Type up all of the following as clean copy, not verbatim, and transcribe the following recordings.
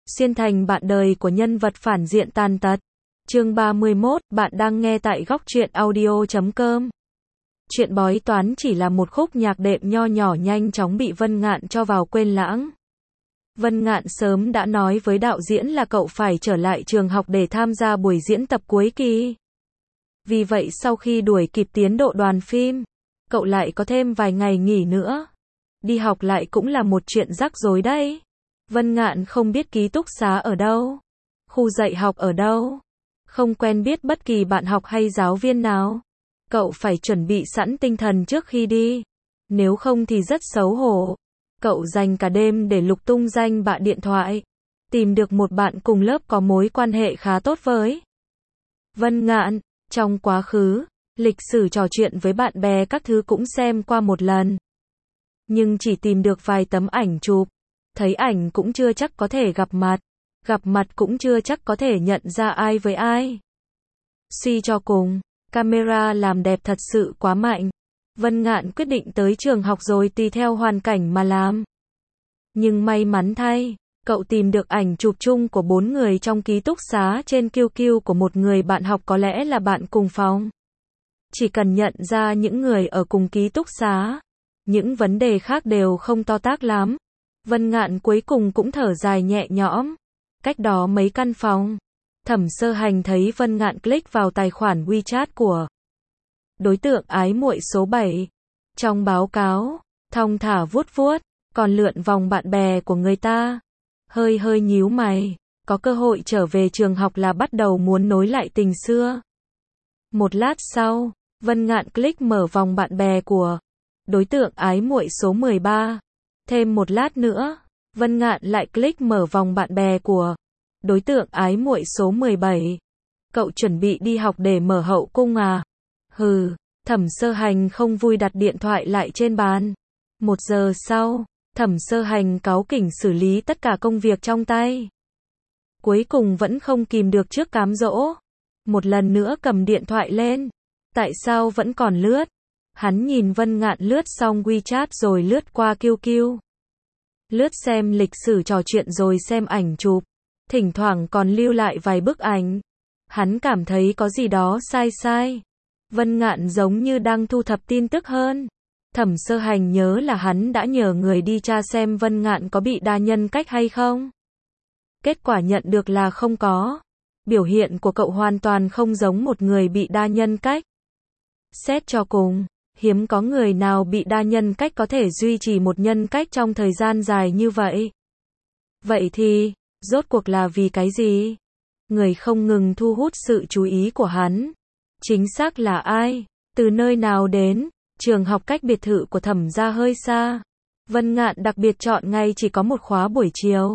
xuyên thành bạn đời của nhân vật phản diện tàn tật. Chương 31, bạn đang nghe tại góc truyện audio.com. Chuyện bói toán chỉ là một khúc nhạc đệm nho nhỏ nhanh chóng bị Vân Ngạn cho vào quên lãng. Vân Ngạn sớm đã nói với đạo diễn là cậu phải trở lại trường học để tham gia buổi diễn tập cuối kỳ. Vì vậy sau khi đuổi kịp tiến độ đoàn phim, cậu lại có thêm vài ngày nghỉ nữa. Đi học lại cũng là một chuyện rắc rối đấy. Vân Ngạn không biết ký túc xá ở đâu, khu dạy học ở đâu, không quen biết bất kỳ bạn học hay giáo viên nào. Cậu phải chuẩn bị sẵn tinh thần trước khi đi, nếu không thì rất xấu hổ. Cậu dành cả đêm để lục tung danh bạ điện thoại, tìm được một bạn cùng lớp có mối quan hệ khá tốt với Vân Ngạn. Trong quá khứ, lịch sử trò chuyện với bạn bè các thứ cũng xem qua một lần, nhưng chỉ tìm được vài tấm ảnh chụp. Thấy ảnh cũng chưa chắc có thể gặp mặt cũng chưa chắc có thể nhận ra ai với ai. Suy cho cùng, camera làm đẹp thật sự quá mạnh. Vân Ngạn quyết định tới trường học rồi tùy theo hoàn cảnh mà làm. Nhưng may mắn thay, cậu tìm được ảnh chụp chung của 4 người trong ký túc xá trên QQ của một người bạn học có lẽ là bạn cùng phòng. Chỉ cần nhận ra những người ở cùng ký túc xá, những vấn đề khác đều không to tát lắm. Vân Ngạn cuối cùng cũng thở dài nhẹ nhõm. Cách đó mấy căn phòng, Thẩm Sơ Hành thấy Vân Ngạn click vào tài khoản WeChat của đối tượng ái muội số 7. Trong báo cáo, thong thả vuốt vuốt, còn lượn vòng bạn bè của người ta. Hơi nhíu mày, có cơ hội trở về trường học là bắt đầu muốn nối lại tình xưa. Một lát sau, Vân Ngạn click mở vòng bạn bè của đối tượng ái muội số 13. Thêm một lát nữa, Vân Ngạn lại click mở vòng bạn bè của đối tượng ái muội số 17. Cậu chuẩn bị đi học để mở hậu cung à? Hừ, Thẩm Sơ Hành không vui đặt điện thoại lại trên bàn. 1 giờ sau, Thẩm Sơ Hành cáu kỉnh xử lý tất cả công việc trong tay. Cuối cùng vẫn không kìm được trước cám dỗ. Một lần nữa cầm điện thoại lên. Tại sao vẫn còn lướt? Hắn nhìn Vân Ngạn lướt xong WeChat rồi lướt qua QQ. Lướt xem lịch sử trò chuyện rồi xem ảnh chụp. Thỉnh thoảng còn lưu lại vài bức ảnh. Hắn cảm thấy có gì đó sai. Vân Ngạn giống như đang thu thập tin tức hơn. Thẩm Sơ Hành nhớ là hắn đã nhờ người đi tra xem Vân Ngạn có bị đa nhân cách hay không. Kết quả nhận được là không có. Biểu hiện của cậu hoàn toàn không giống một người bị đa nhân cách. Xét cho cùng, hiếm có người nào bị đa nhân cách có thể duy trì một nhân cách trong thời gian dài như vậy. Vậy thì, rốt cuộc là vì cái gì? Người không ngừng thu hút sự chú ý của hắn. Chính xác là ai? Từ nơi nào đến? Trường học cách biệt thự của Thẩm gia hơi xa. Vân Ngạn đặc biệt chọn ngày chỉ có một khóa buổi chiều.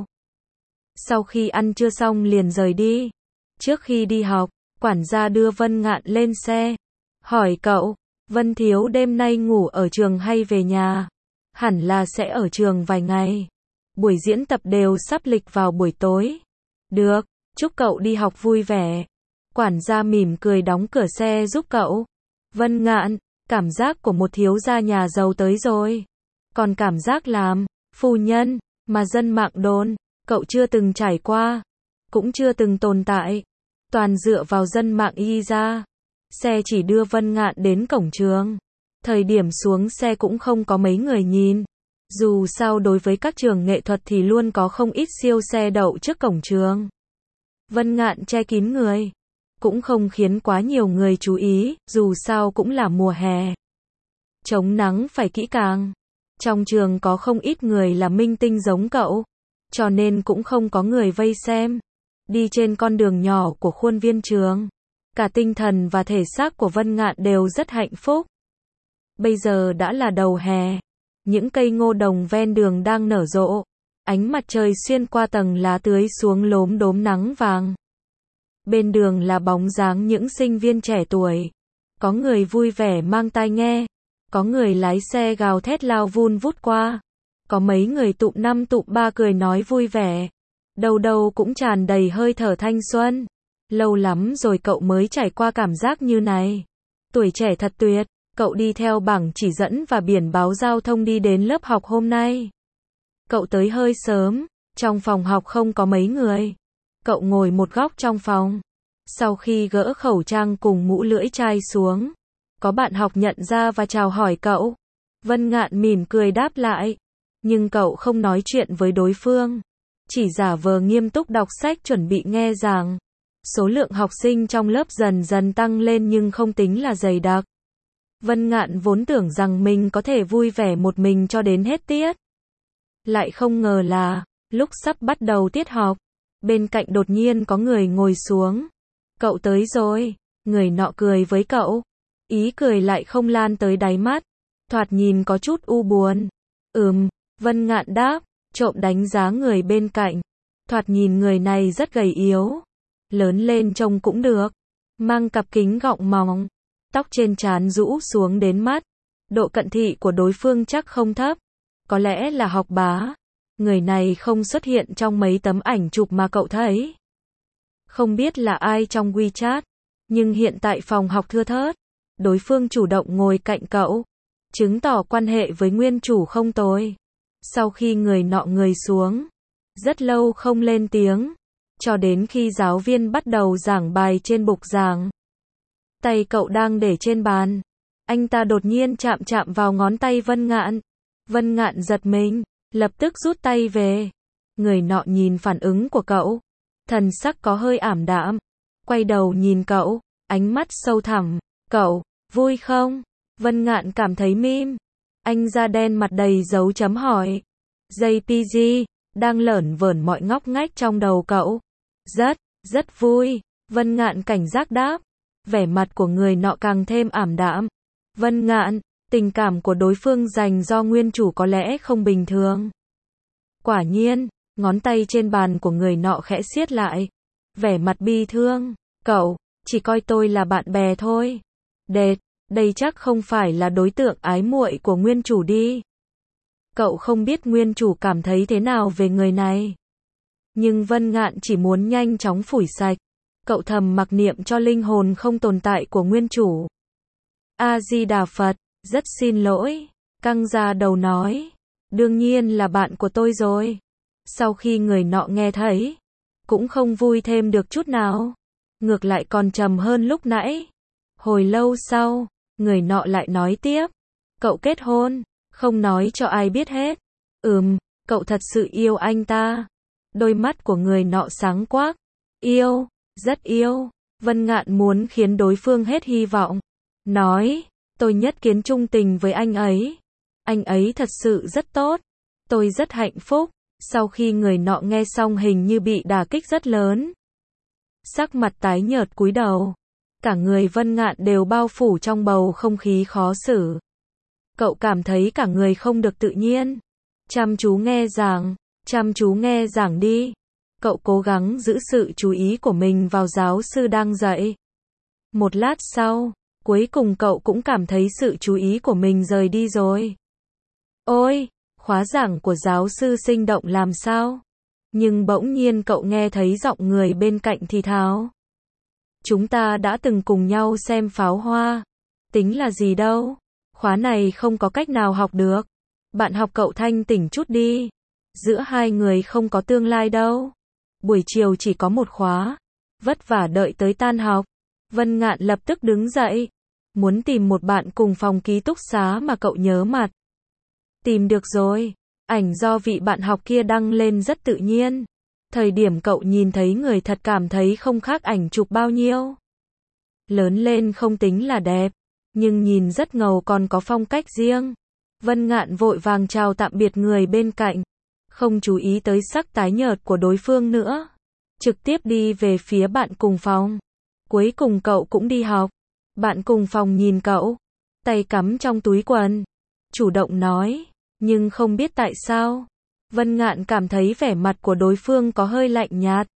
Sau khi ăn trưa xong liền rời đi. Trước khi đi học, quản gia đưa Vân Ngạn lên xe. Hỏi cậu, Vân thiếu đêm nay ngủ ở trường hay về nhà? Hẳn là sẽ ở trường vài ngày. Buổi diễn tập đều sắp lịch vào buổi tối. Được, chúc cậu đi học vui vẻ. Quản gia mỉm cười đóng cửa xe giúp cậu. Vân Ngạn, cảm giác của một thiếu gia nhà giàu tới rồi. Còn cảm giác làm phu nhân mà dân mạng đồn, cậu chưa từng trải qua, cũng chưa từng tồn tại. Toàn dựa vào dân mạng y ra. Xe chỉ đưa Vân Ngạn đến cổng trường. Thời điểm xuống xe cũng không có mấy người nhìn. Dù sao đối với các trường nghệ thuật thì luôn có không ít siêu xe đậu trước cổng trường. Vân Ngạn che kín người, cũng không khiến quá nhiều người chú ý, dù sao cũng là mùa hè. Chống nắng phải kỹ càng. Trong trường có không ít người là minh tinh giống cậu, cho nên cũng không có người vây xem. Đi trên con đường nhỏ của khuôn viên trường, cả tinh thần và thể xác của Vân Ngạn đều rất hạnh phúc. Bây giờ đã là đầu hè, những cây ngô đồng ven đường đang nở rộ, ánh mặt trời xuyên qua tầng lá tưới xuống lốm đốm nắng vàng. Bên đường là bóng dáng những sinh viên trẻ tuổi. Có người vui vẻ mang tai nghe, có người lái xe gào thét lao vun vút qua, có mấy người tụm 5 tụm 3 cười nói vui vẻ. Đâu đâu cũng tràn đầy hơi thở thanh xuân. Lâu lắm rồi cậu mới trải qua cảm giác như này. Tuổi trẻ thật tuyệt. Cậu đi theo bảng chỉ dẫn và biển báo giao thông đi đến lớp học hôm nay. Cậu tới hơi sớm, Trong phòng học không có mấy người. Cậu ngồi một góc trong phòng. Sau khi gỡ khẩu trang cùng mũ lưỡi chai xuống, có bạn học nhận ra và chào hỏi cậu. Vân Ngạn mỉm cười đáp lại. Nhưng cậu không nói chuyện với đối phương. Chỉ giả vờ nghiêm túc đọc sách chuẩn bị nghe giảng. Số lượng học sinh trong lớp dần dần tăng lên nhưng không tính là dày đặc. Vân Ngạn vốn tưởng rằng mình có thể vui vẻ một mình cho đến hết tiết. Lại không ngờ là, lúc sắp bắt đầu tiết học, bên cạnh đột nhiên có người ngồi xuống. Cậu tới rồi, người nọ cười với cậu. Ý cười lại không lan tới đáy mắt. Thoạt nhìn có chút u buồn. Vân Ngạn đáp, trộm đánh giá người bên cạnh. Thoạt nhìn người này rất gầy yếu. Lớn lên trông cũng được. Mang cặp kính gọng mỏng. Tóc trên trán rũ xuống đến mắt. Độ cận thị của đối phương chắc không thấp. Có lẽ là học bá. Người này không xuất hiện trong mấy tấm ảnh chụp mà cậu thấy. Không biết là ai trong WeChat. Nhưng hiện tại phòng học thưa thớt. Đối phương chủ động ngồi cạnh cậu. Chứng tỏ quan hệ với nguyên chủ không tồi. Sau khi người nọ người xuống. Rất lâu không lên tiếng. Cho đến khi giáo viên bắt đầu giảng bài trên bục giảng. Tay cậu đang để trên bàn. Anh ta đột nhiên chạm chạm vào ngón tay Vân Ngạn. Vân Ngạn giật mình, lập tức rút tay về. Người nọ nhìn phản ứng của cậu. Thần sắc có hơi ảm đạm. Quay đầu nhìn cậu, ánh mắt sâu thẳm. Cậu, vui không? Vân Ngạn cảm thấy mím. Anh da đen mặt đầy dấu chấm hỏi. JPG, đang lởn vởn mọi ngóc ngách trong đầu cậu. Rất vui. Vân Ngạn cảnh giác đáp. Vẻ mặt của người nọ càng thêm ảm đạm. Vân Ngạn, tình cảm của đối phương dành do nguyên chủ có lẽ không bình thường. Quả nhiên, ngón tay trên bàn của người nọ khẽ siết lại. Vẻ mặt bi thương. Cậu, chỉ coi tôi là bạn bè thôi. Đây chắc không phải là đối tượng ái muội của nguyên chủ đi. Cậu không biết nguyên chủ cảm thấy thế nào về người này. Nhưng Vân Ngạn chỉ muốn nhanh chóng phủi sạch. Cậu thầm mặc niệm cho linh hồn không tồn tại của nguyên chủ. A-di-đà Phật, rất xin lỗi. Căng ra đầu nói. Đương nhiên là bạn của tôi rồi. Sau khi người nọ nghe thấy, cũng không vui thêm được chút nào. Ngược lại còn trầm hơn lúc nãy. Hồi lâu sau, người nọ lại nói tiếp. Cậu kết hôn, không nói cho ai biết hết. Cậu thật sự yêu anh ta. Đôi mắt của người nọ sáng quắc. Yêu, rất yêu. Vân Ngạn muốn khiến đối phương hết hy vọng. Nói, tôi nhất kiến trung tình với anh ấy. Anh ấy thật sự rất tốt. Tôi rất hạnh phúc. Sau khi người nọ nghe xong hình như bị đả kích rất lớn. Sắc mặt tái nhợt cúi đầu. Cả người Vân Ngạn đều bao phủ trong bầu không khí khó xử. Cậu cảm thấy cả người không được tự nhiên. Chăm chú nghe giảng đi. Cậu cố gắng giữ sự chú ý của mình vào giáo sư đang dạy. Một lát sau, cuối cùng cậu cũng cảm thấy sự chú ý của mình rời đi rồi. Ôi, khóa giảng của giáo sư sinh động làm sao? Nhưng bỗng nhiên cậu nghe thấy giọng người bên cạnh thì thào. Chúng ta đã từng cùng nhau xem pháo hoa. Tính là gì đâu. Khóa này không có cách nào học được. Bạn học cậu thanh tỉnh chút đi. Giữa hai người không có tương lai đâu. Buổi chiều chỉ có một khóa. Vất vả đợi tới tan học. Vân Ngạn lập tức đứng dậy. Muốn tìm một bạn cùng phòng ký túc xá mà cậu nhớ mặt. Tìm được rồi. Ảnh do vị bạn học kia đăng lên rất tự nhiên. Thời điểm cậu nhìn thấy người thật cảm thấy không khác ảnh chụp bao nhiêu. Lớn lên không tính là đẹp. Nhưng nhìn rất ngầu còn có phong cách riêng. Vân Ngạn vội vàng chào tạm biệt người bên cạnh. Không chú ý tới sắc tái nhợt của đối phương nữa. Trực tiếp đi về phía bạn cùng phòng. Cuối cùng cậu cũng đi học. Bạn cùng phòng nhìn cậu. Tay cắm trong túi quần. Chủ động nói. Nhưng không biết tại sao. Vân Ngạn cảm thấy vẻ mặt của đối phương có hơi lạnh nhạt.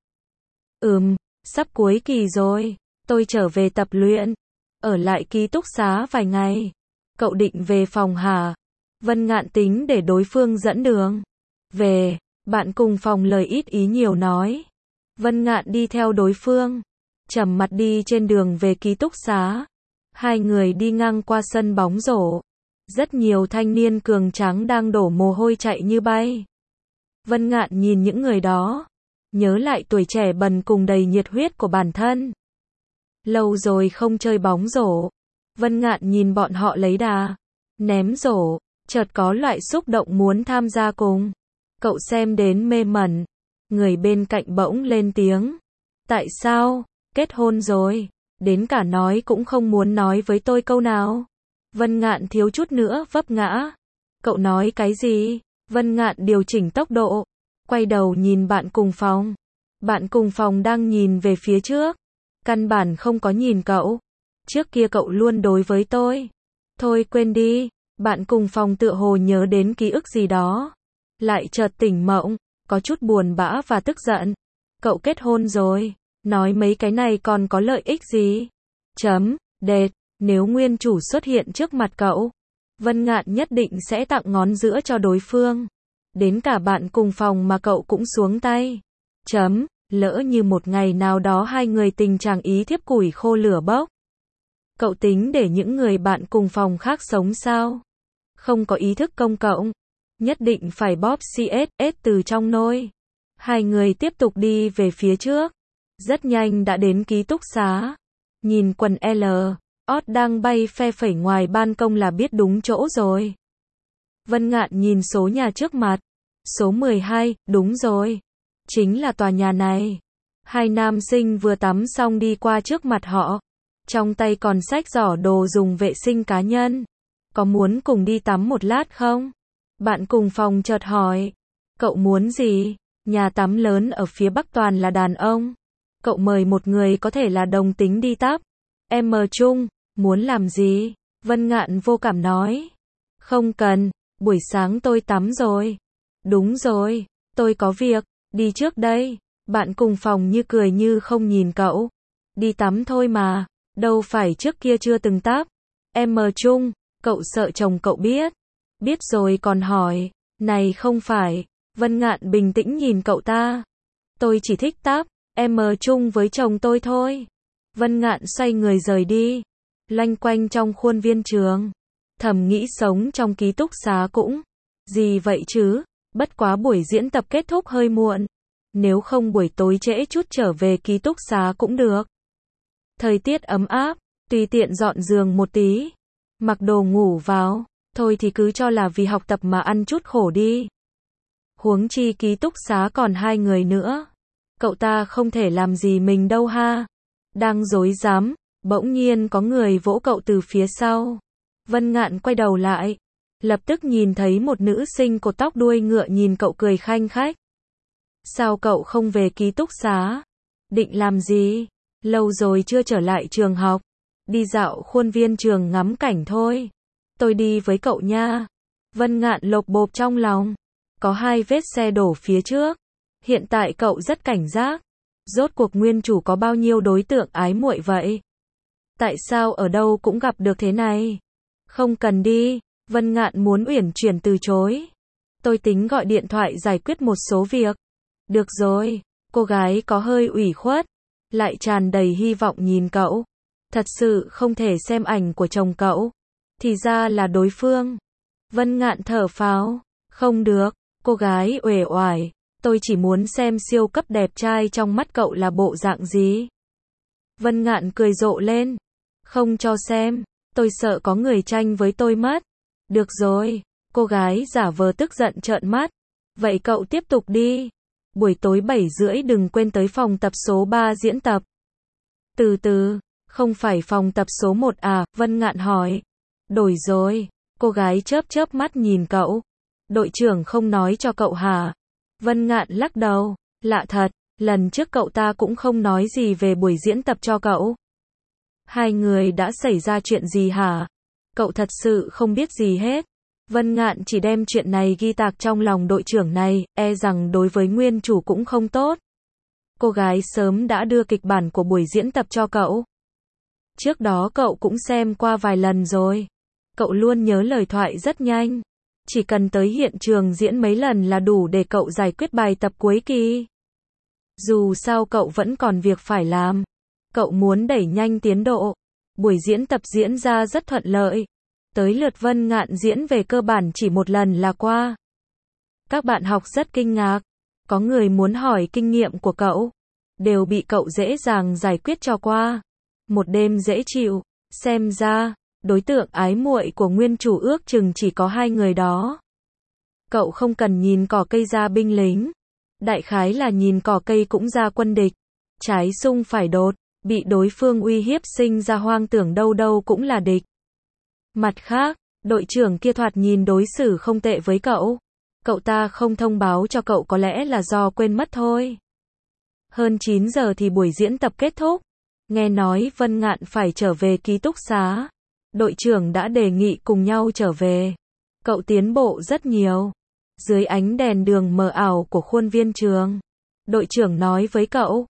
Sắp cuối kỳ rồi. Tôi trở về tập luyện. Ở lại ký túc xá vài ngày. Cậu định về phòng hả? Vân Ngạn tính để đối phương dẫn đường. Về, bạn cùng phòng lời ít ý nhiều nói. Vân Ngạn đi theo đối phương. Trầm mặt đi trên đường về ký túc xá. Hai người đi ngang qua sân bóng rổ. Rất nhiều thanh niên cường tráng đang đổ mồ hôi chạy như bay. Vân Ngạn nhìn những người đó, nhớ lại tuổi trẻ bần cùng đầy nhiệt huyết của bản thân. Lâu rồi không chơi bóng rổ. Vân Ngạn nhìn bọn họ lấy đà, ném rổ, chợt có loại xúc động muốn tham gia cùng. Cậu xem đến mê mẩn. Người bên cạnh bỗng lên tiếng. Tại sao? Kết hôn rồi. Đến cả nói cũng không muốn nói với tôi câu nào. Vân Ngạn thiếu chút nữa vấp ngã. Cậu nói cái gì? Vân Ngạn điều chỉnh tốc độ, quay đầu nhìn bạn cùng phòng. Bạn cùng phòng đang nhìn về phía trước, căn bản không có nhìn cậu. Trước kia cậu luôn đối với tôi. Thôi quên đi. Bạn cùng phòng tựa hồ nhớ đến ký ức gì đó, lại chợt tỉnh mộng, có chút buồn bã và tức giận. Cậu kết hôn rồi, nói mấy cái này còn có lợi ích gì? Đệt, nếu nguyên chủ xuất hiện trước mặt cậu, Vân Ngạn nhất định sẽ tặng ngón giữa cho đối phương. Đến cả bạn cùng phòng mà cậu cũng xuống tay. Lỡ như một ngày nào đó hai người tình trạng ý thiếp củi khô lửa bốc. Cậu tính để những người bạn cùng phòng khác sống sao? Không có ý thức công cộng. Nhất định phải bóp CSS từ trong nôi. Hai người tiếp tục đi về phía trước. Rất nhanh đã đến ký túc xá. Nhìn quần L. Ót đang bay phe phẩy ngoài ban công là biết đúng chỗ rồi. Vân Ngạn nhìn số nhà trước mặt. Số 12, đúng rồi. Chính là tòa nhà này. Hai nam sinh vừa tắm xong đi qua trước mặt họ. Trong tay còn xách giỏ đồ dùng vệ sinh cá nhân. Có muốn cùng đi tắm một lát không? Bạn cùng phòng chợt hỏi. Cậu muốn gì? Nhà tắm lớn ở phía bắc toàn là đàn ông. Cậu mời một người có thể là đồng tính đi tắm. Em mờ chung, muốn làm gì? Vân Ngạn vô cảm nói. Không cần, buổi sáng tôi tắm rồi. Đúng rồi, tôi có việc, đi trước đây. Bạn cùng phòng như cười như không nhìn cậu. Đi tắm thôi mà, đâu phải trước kia chưa từng tắm. Em mờ chung, cậu sợ chồng cậu biết. Biết rồi còn hỏi, này không phải. Vân Ngạn bình tĩnh nhìn cậu ta. Tôi chỉ thích tắm, em mờ chung với chồng tôi thôi. Vân Ngạn xoay người rời đi. Loanh quanh trong khuôn viên trường. Thầm nghĩ sống trong ký túc xá cũng. Gì vậy chứ? Bất quá buổi diễn tập kết thúc hơi muộn. Nếu không buổi tối trễ chút trở về ký túc xá cũng được. Thời tiết ấm áp, tùy tiện dọn giường một tí. Mặc đồ ngủ vào. Thôi thì cứ cho là vì học tập mà ăn chút khổ đi. Huống chi ký túc xá còn hai người nữa. Cậu ta không thể làm gì mình đâu ha. Đang rối rắm, bỗng nhiên có người vỗ cậu từ phía sau. Vân Ngạn quay đầu lại. Lập tức nhìn thấy một nữ sinh cột tóc đuôi ngựa nhìn cậu cười khanh khách. Sao cậu không về ký túc xá? Định làm gì? Lâu rồi chưa trở lại trường học. Đi dạo khuôn viên trường ngắm cảnh thôi. Tôi đi với cậu nha. Vân Ngạn lột bột trong lòng. Có hai vết xe đổ phía trước. Hiện tại cậu rất cảnh giác. Rốt cuộc nguyên chủ có bao nhiêu đối tượng ái muội vậy? Tại sao ở đâu cũng gặp được thế này? Không cần đi. Vân Ngạn muốn uyển chuyển từ chối. Tôi tính gọi điện thoại giải quyết một số việc. Được rồi. Cô gái có hơi ủy khuất. Lại tràn đầy hy vọng nhìn cậu. Thật sự không thể xem ảnh của chồng cậu. Thì ra là đối phương. Vân Ngạn thở phào. Không được. Cô gái uể oải. Tôi chỉ muốn xem siêu cấp đẹp trai trong mắt cậu là bộ dạng gì. Vân Ngạn cười rộ lên. Không cho xem. Tôi sợ có người tranh với tôi mất. Được rồi. Cô gái giả vờ tức giận trợn mắt. Vậy cậu tiếp tục đi. Buổi tối 7:30 đừng quên tới phòng tập số 3 diễn tập. Từ từ. Không phải phòng tập số 1 à? Vân Ngạn hỏi. Đổi rồi. Cô gái chớp chớp mắt nhìn cậu. Đội trưởng không nói cho cậu hả? Vân Ngạn lắc đầu. Lạ thật. Lần trước cậu ta cũng không nói gì về buổi diễn tập cho cậu. Hai người đã xảy ra chuyện gì hả? Cậu thật sự không biết gì hết. Vân Ngạn chỉ đem chuyện này ghi tạc trong lòng đội trưởng này, e rằng đối với nguyên chủ cũng không tốt. Cô gái sớm đã đưa kịch bản của buổi diễn tập cho cậu. Trước đó cậu cũng xem qua vài lần rồi. Cậu luôn nhớ lời thoại rất nhanh. Chỉ cần tới hiện trường diễn mấy lần là đủ để cậu giải quyết bài tập cuối kỳ. Dù sao cậu vẫn còn việc phải làm. Cậu muốn đẩy nhanh tiến độ. Buổi diễn tập diễn ra rất thuận lợi. Tới lượt Vân Ngạn diễn về cơ bản chỉ một lần là qua. Các bạn học rất kinh ngạc. Có người muốn hỏi kinh nghiệm của cậu. Đều bị cậu dễ dàng giải quyết cho qua. Một đêm dễ chịu. Xem ra, đối tượng ái muội của nguyên chủ ước chừng chỉ có hai người đó. Cậu không cần nhìn cỏ cây ra binh lính. Đại khái là nhìn cỏ cây cũng ra quân địch. Trái sung phải đột, bị đối phương uy hiếp sinh ra hoang tưởng đâu đâu cũng là địch. Mặt khác, đội trưởng kia thoạt nhìn đối xử không tệ với cậu. Cậu ta không thông báo cho cậu có lẽ là do quên mất thôi. Hơn 9 giờ thì buổi diễn tập kết thúc. Nghe nói Vân Ngạn phải trở về ký túc xá. Đội trưởng đã đề nghị cùng nhau trở về. Cậu tiến bộ rất nhiều. Dưới ánh đèn đường mờ ảo của khuôn viên trường, đội trưởng nói với cậu,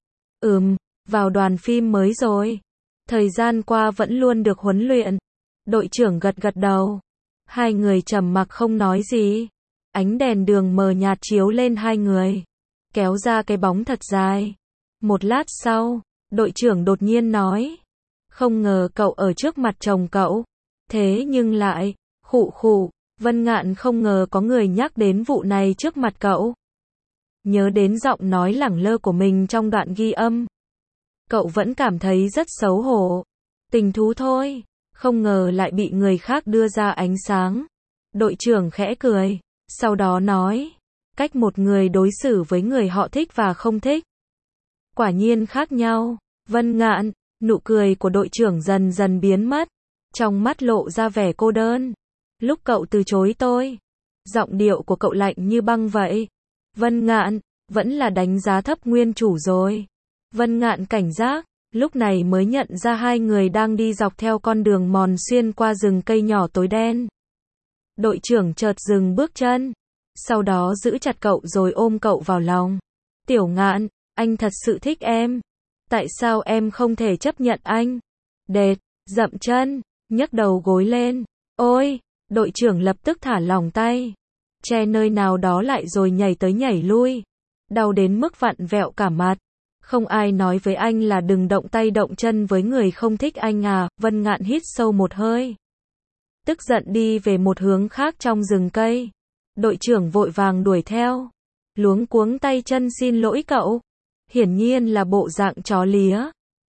vào đoàn phim mới rồi. Thời gian qua vẫn luôn được huấn luyện. Đội trưởng gật gật đầu. Hai người trầm mặc không nói gì. Ánh đèn đường mờ nhạt chiếu lên hai người, kéo ra cái bóng thật dài. Một lát sau, đội trưởng đột nhiên nói, không ngờ cậu ở trước mặt chồng cậu. Thế nhưng lại, khụ khụ, Vân Ngạn không ngờ có người nhắc đến vụ này trước mặt cậu. Nhớ đến giọng nói lẳng lơ của mình trong đoạn ghi âm. Cậu vẫn cảm thấy rất xấu hổ. Tình thú thôi, không ngờ lại bị người khác đưa ra ánh sáng. Đội trưởng khẽ cười, sau đó nói, cách một người đối xử với người họ thích và không thích quả nhiên khác nhau. Vân Ngạn, nụ cười của đội trưởng dần dần biến mất, trong mắt lộ ra vẻ cô đơn. Lúc cậu từ chối tôi, giọng điệu của cậu lạnh như băng vậy. Vân Ngạn, vẫn là đánh giá thấp nguyên chủ rồi. Vân Ngạn cảnh giác, lúc này mới nhận ra hai người đang đi dọc theo con đường mòn xuyên qua rừng cây nhỏ tối đen. Đội trưởng chợt dừng bước chân, sau đó giữ chặt cậu rồi ôm cậu vào lòng. Tiểu Ngạn, anh thật sự thích em. Tại sao em không thể chấp nhận anh? Đệt, dậm chân, nhấc đầu gối lên. Ôi, đội trưởng lập tức thả lỏng tay, che nơi nào đó lại rồi nhảy tới nhảy lui. Đau đến mức vặn vẹo cả mặt. Không ai nói với anh là đừng động tay động chân với người không thích anh à? Vân Ngạn hít sâu một hơi, tức giận đi về một hướng khác trong rừng cây. Đội trưởng vội vàng đuổi theo, luống cuống tay chân xin lỗi cậu. Hiển nhiên là bộ dạng chó lía.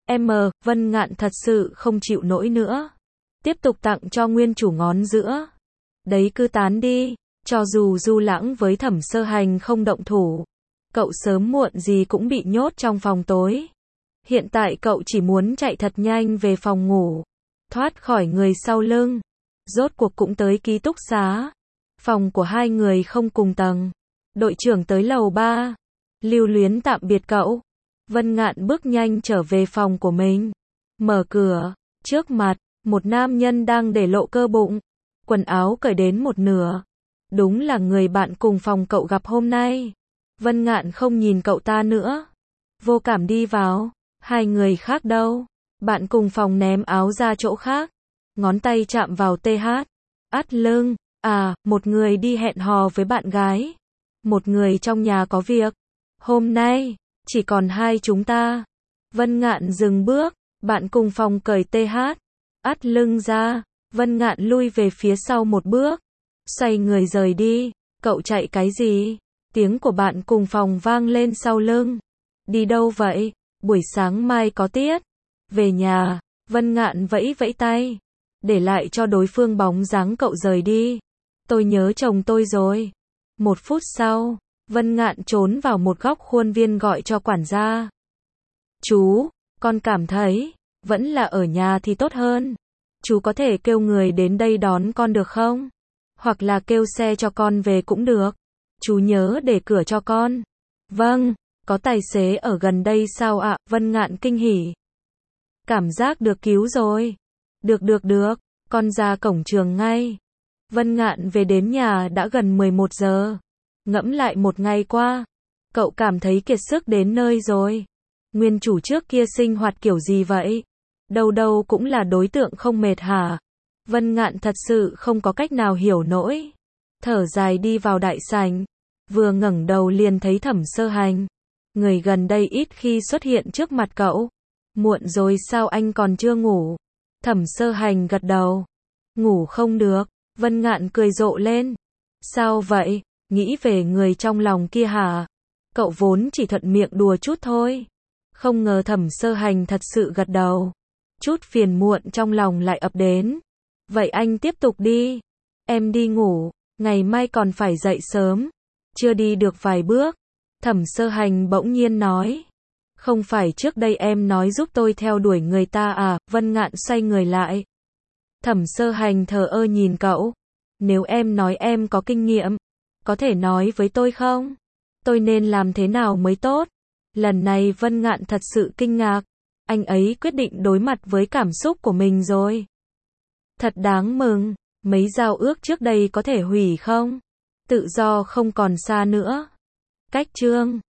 Vân Ngạn thật sự không chịu nổi nữa. Tiếp tục tặng cho nguyên chủ ngón giữa. Đấy cứ tán đi, cho dù Du Lãng với Thẩm Sơ Hành không động thủ, cậu sớm muộn gì cũng bị nhốt trong phòng tối. Hiện tại cậu chỉ muốn chạy thật nhanh về phòng ngủ, thoát khỏi người sau lưng. Rốt cuộc cũng tới ký túc xá. Phòng của hai người không cùng tầng. Đội trưởng tới lầu 3. Lưu luyến tạm biệt cậu. Vân Ngạn bước nhanh trở về phòng của mình. Mở cửa, trước mặt, một nam nhân đang để lộ cơ bụng, quần áo cởi đến một nửa. Đúng là người bạn cùng phòng cậu gặp hôm nay. Vân Ngạn không nhìn cậu ta nữa, vô cảm đi vào. Hai người khác đâu? Bạn cùng phòng ném áo ra chỗ khác, ngón tay chạm vào TH. Ắt lưng, một người đi hẹn hò với bạn gái, một người trong nhà có việc. Hôm nay, chỉ còn hai chúng ta. Vân Ngạn dừng bước, bạn cùng phòng cởi TH. Ắt lưng ra, Vân Ngạn lui về phía sau một bước, xoay người rời đi. Cậu chạy cái gì? Tiếng của bạn cùng phòng vang lên sau lưng. Đi đâu vậy? Buổi sáng mai có tiết. Về nhà. Vân Ngạn vẫy vẫy tay, để lại cho đối phương bóng dáng cậu rời đi. Tôi nhớ chồng tôi rồi. Một phút sau, Vân Ngạn trốn vào một góc khuôn viên gọi cho quản gia. Chú, con cảm thấy, vẫn là ở nhà thì tốt hơn. Chú có thể kêu người đến đây đón con được không? Hoặc là kêu xe cho con về cũng được. Chú nhớ để cửa cho con. Vâng, có tài xế ở gần đây sao ạ? Vân Ngạn kinh hỉ. Cảm giác được cứu rồi. Được, con ra cổng trường ngay. Vân Ngạn về đến nhà đã gần 11 giờ. Ngẫm lại một ngày qua, cậu cảm thấy kiệt sức đến nơi rồi. Nguyên chủ trước kia sinh hoạt kiểu gì vậy? Đâu đâu cũng là đối tượng không mệt hả? Vân Ngạn thật sự không có cách nào hiểu nổi. Thở dài đi vào đại sảnh, vừa ngẩng đầu liền thấy Thẩm Sơ Hành. Người gần đây ít khi xuất hiện trước mặt cậu. Muộn rồi sao anh còn chưa ngủ? Thẩm Sơ Hành gật đầu. Ngủ không được. Vân Ngạn cười rộ lên. Sao vậy? Nghĩ về người trong lòng kia hả? Cậu vốn chỉ thuận miệng đùa chút thôi. Không ngờ Thẩm Sơ Hành thật sự gật đầu. Chút phiền muộn trong lòng lại ập đến. Vậy anh tiếp tục đi. Em đi ngủ, ngày mai còn phải dậy sớm. Chưa đi được vài bước, Thẩm Sơ Hành bỗng nhiên nói. Không phải trước đây em nói giúp tôi theo đuổi người ta à? Vân Ngạn xoay người lại. Thẩm Sơ Hành thờ ơ nhìn cậu. Nếu em nói em có kinh nghiệm, có thể nói với tôi không? Tôi nên làm thế nào mới tốt? Lần này Vân Ngạn thật sự kinh ngạc. Anh ấy quyết định đối mặt với cảm xúc của mình rồi. Thật đáng mừng. Mấy giao ước trước đây có thể hủy không? Tự do không còn xa nữa. Cách chương